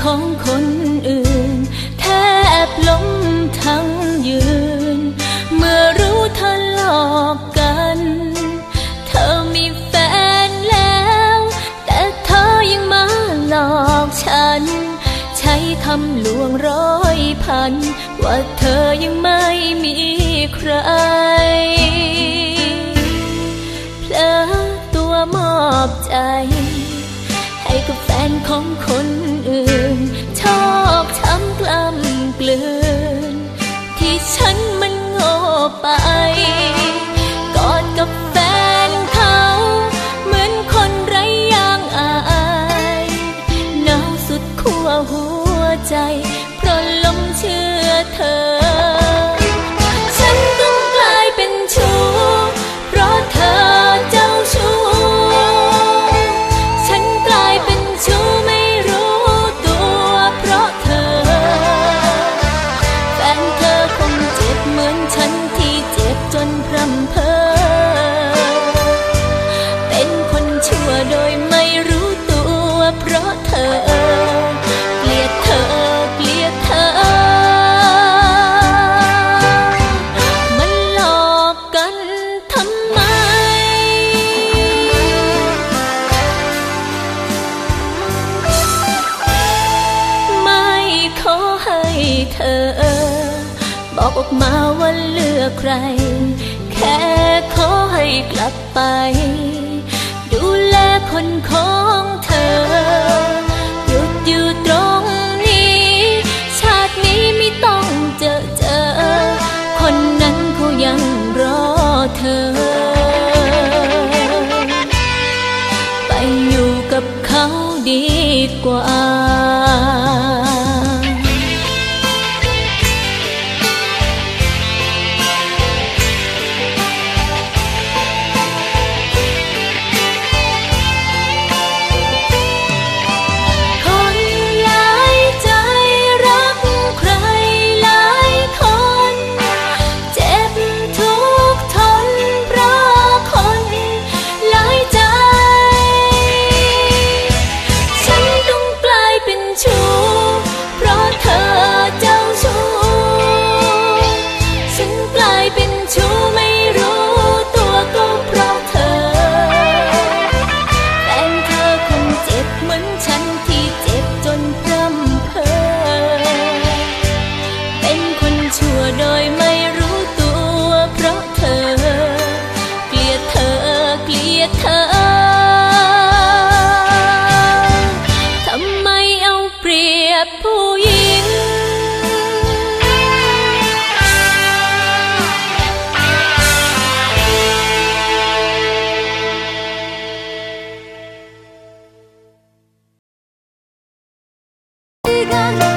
ของคนอื่นแทบล้มทั้งยืนเมื่อรู้เธอหลอกกันเธอมีแฟนแล้วแต่เธอยังมาหลอกฉันใช้คำลวงร้อยพันว่าเธอยังไม่มีใครเพลอตัวมอบใจให้กับแฟนของคนอื่นชอกช้ำกล้ำกลืนที่ฉันมันโง่ไปกอดกับแฟนเขาเหมือนคนไร้ยางอายหนาวสุดขั้วหัวใจเพราะหลงเชื่อเธอฉันต้องกลายเป็นชู้เพราะเธอเจ้าชู้ฉันกลายเป็นชู้ไม่รู้ตัวเพราะเธอแฟนเธอคงเจ็บเหมือนฉันที่เจ็บจนพร่ำเพ้อเป็นคนชั่วโดยไม่รู้ตัวเพราะเธอเกลียดเธอเกลียดเธอมันหลอกกันทำไมไม่ขอให้เธอบอกออกมาว่าเลือกใครแค่ขอให้กลับไปดูแลคนของเธอหยุดอยู่ตรงนี้ชาตินี้ไม่ต้องเจอคนนั้นเขายังรอเธอไปอยู่กับเขาดีกว่า